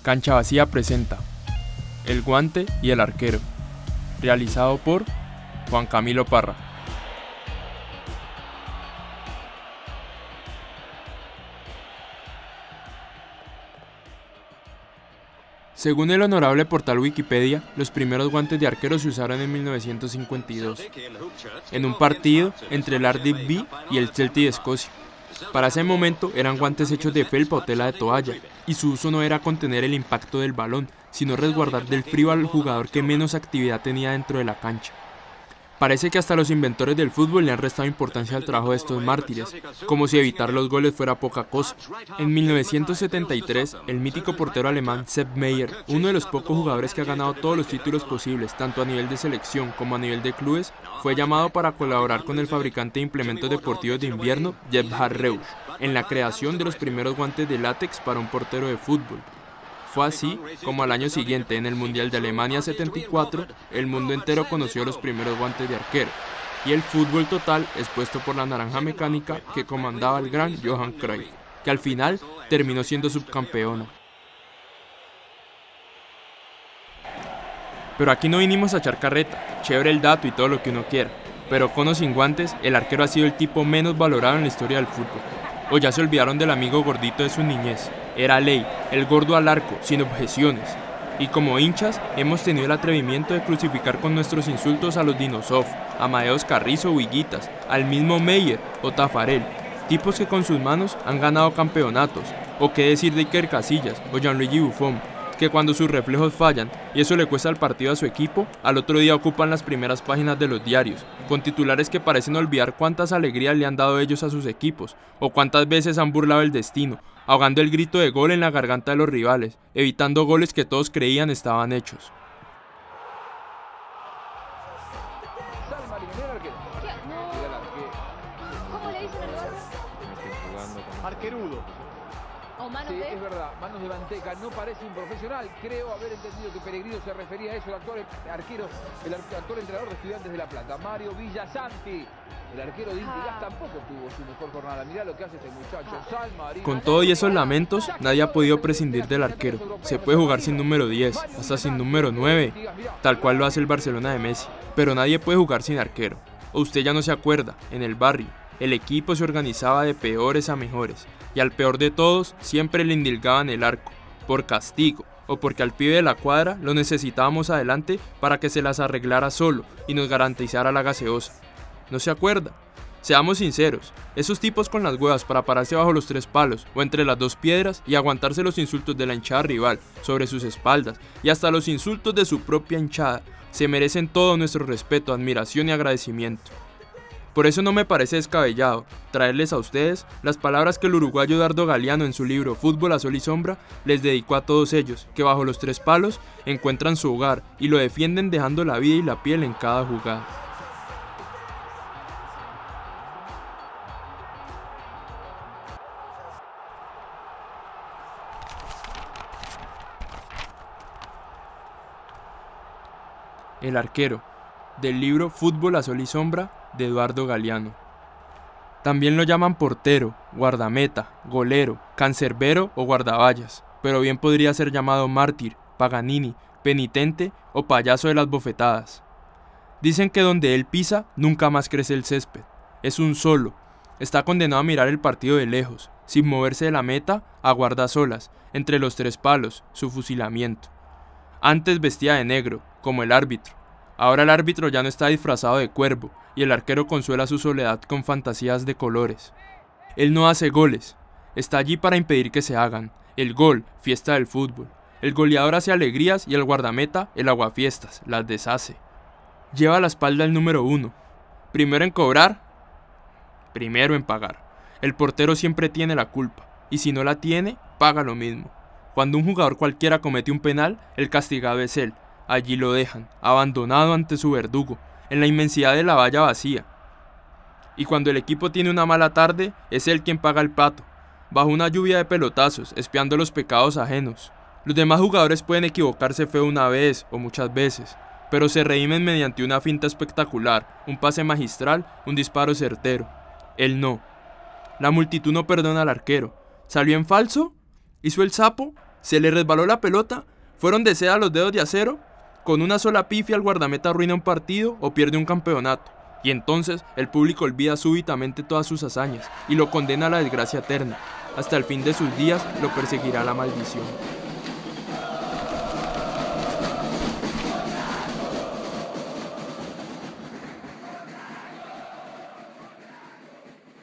Cancha Vacía presenta El Guante y el Arquero, realizado por Juan Camilo Parra. Según el honorable portal Wikipedia, los primeros guantes de arquero se usaron en 1952, en un partido entre el Cardiff B y el Celtic de Escocia. Para ese momento eran guantes hechos de felpa o tela de toalla, y su uso no era contener el impacto del balón, sino resguardar del frío al jugador que menos actividad tenía dentro de la cancha. Parece que hasta los inventores del fútbol le han restado importancia al trabajo de estos mártires, como si evitar los goles fuera poca cosa. En 1973, el mítico portero alemán Sepp Maier, uno de los pocos jugadores que ha ganado todos los títulos posibles, tanto a nivel de selección como a nivel de clubes, fue llamado para colaborar con el fabricante de implementos deportivos de invierno, Gebhard Reusch, en la creación de los primeros guantes de látex para un portero de fútbol. Fue así como al año siguiente, en el Mundial de Alemania 74, el mundo entero conoció los primeros guantes de arquero, y el fútbol total expuesto por la naranja mecánica que comandaba el gran Johan Cruyff, que al final terminó siendo subcampeona. Pero aquí no vinimos a echar carreta, chévere el dato y todo lo que uno quiera, pero con o sin guantes, el arquero ha sido el tipo menos valorado en la historia del fútbol. O ya se olvidaron del amigo gordito de su niñez. Era ley, el gordo al arco, sin objeciones. Y como hinchas, hemos tenido el atrevimiento de crucificar con nuestros insultos a los Dinosov, a Maeos Carrizo o Higuitas, al mismo Maier o Tafarel, tipos que con sus manos han ganado campeonatos. O qué decir de Iker Casillas o Gianluigi Buffon, que cuando sus reflejos fallan y eso le cuesta el partido a su equipo, al otro día ocupan las primeras páginas de los diarios, con titulares que parecen olvidar cuántas alegrías le han dado ellos a sus equipos, o cuántas veces han burlado el destino, ahogando el grito de gol en la garganta de los rivales, evitando goles que todos creían estaban hechos. ¿Cómo le dicen al barrio? Arquerudo. ¿O manos Sí, de? es verdad, manos de manteca, no parece un profesional. Creo haber entendido que Peregrino se refería a eso, el actual arquero, el actual entrenador de Estudiantes de La Plata, Mario Villasanti. El arquero de Intigas tampoco tuvo su mejor jornada. Mirá lo que hace este muchacho. Salma, Con todo y esos lamentos, nadie ha podido prescindir del arquero. Se puede jugar sin número 10, hasta sin número 9, tal cual lo hace el Barcelona de Messi. Pero nadie puede jugar sin arquero. O usted ya no se acuerda, en el barrio, el equipo se organizaba de peores a mejores. Y al peor de todos, siempre le indilgaban el arco, por castigo, o porque al pibe de la cuadra lo necesitábamos adelante para que se las arreglara solo y nos garantizara la gaseosa. ¿No se acuerda? Seamos sinceros, esos tipos con las huevas para pararse bajo los tres palos o entre las dos piedras y aguantarse los insultos de la hinchada rival sobre sus espaldas y hasta los insultos de su propia hinchada, se merecen todo nuestro respeto, admiración y agradecimiento. Por eso no me parece descabellado traerles a ustedes las palabras que el uruguayo Eduardo Galeano en su libro Fútbol a Sol y Sombra les dedicó a todos ellos, que bajo los tres palos encuentran su hogar y lo defienden dejando la vida y la piel en cada jugada. El arquero, del libro Fútbol a Sol y Sombra, de Eduardo Galeano. También lo llaman portero, guardameta, golero, cancerbero o guardaballas, pero bien podría ser llamado mártir, paganini, penitente o payaso de las bofetadas. Dicen que donde él pisa, nunca más crece el césped. Es un solo. Está condenado a mirar el partido de lejos, sin moverse de la meta, aguarda solas, entre los tres palos, su fusilamiento. Antes vestía de negro, como el árbitro. Ahora el árbitro ya no está disfrazado de cuervo, y el arquero consuela su soledad con fantasías de colores. Él no hace goles, está allí para impedir que se hagan. El gol, fiesta del fútbol. El goleador hace alegrías y el guardameta, el aguafiestas, las deshace. Lleva a la espalda el número 1. Primero en cobrar, primero en pagar. El portero siempre tiene la culpa, y si no la tiene, paga lo mismo. Cuando un jugador cualquiera comete un penal, el castigado es él. Allí lo dejan, abandonado ante su verdugo, en la inmensidad de la valla vacía. Y cuando el equipo tiene una mala tarde, es él quien paga el plato, bajo una lluvia de pelotazos, espiando los pecados ajenos. Los demás jugadores pueden equivocarse feo una vez o muchas veces, pero se redimen mediante una finta espectacular, un pase magistral, un disparo certero. Él no. La multitud no perdona al arquero. ¿Salió en falso? ¿Hizo el sapo? Se le resbaló la pelota, fueron de seda los dedos de acero, con una sola pifia el guardameta arruina un partido o pierde un campeonato. Y entonces el público olvida súbitamente todas sus hazañas y lo condena a la desgracia eterna. Hasta el fin de sus días lo perseguirá la maldición.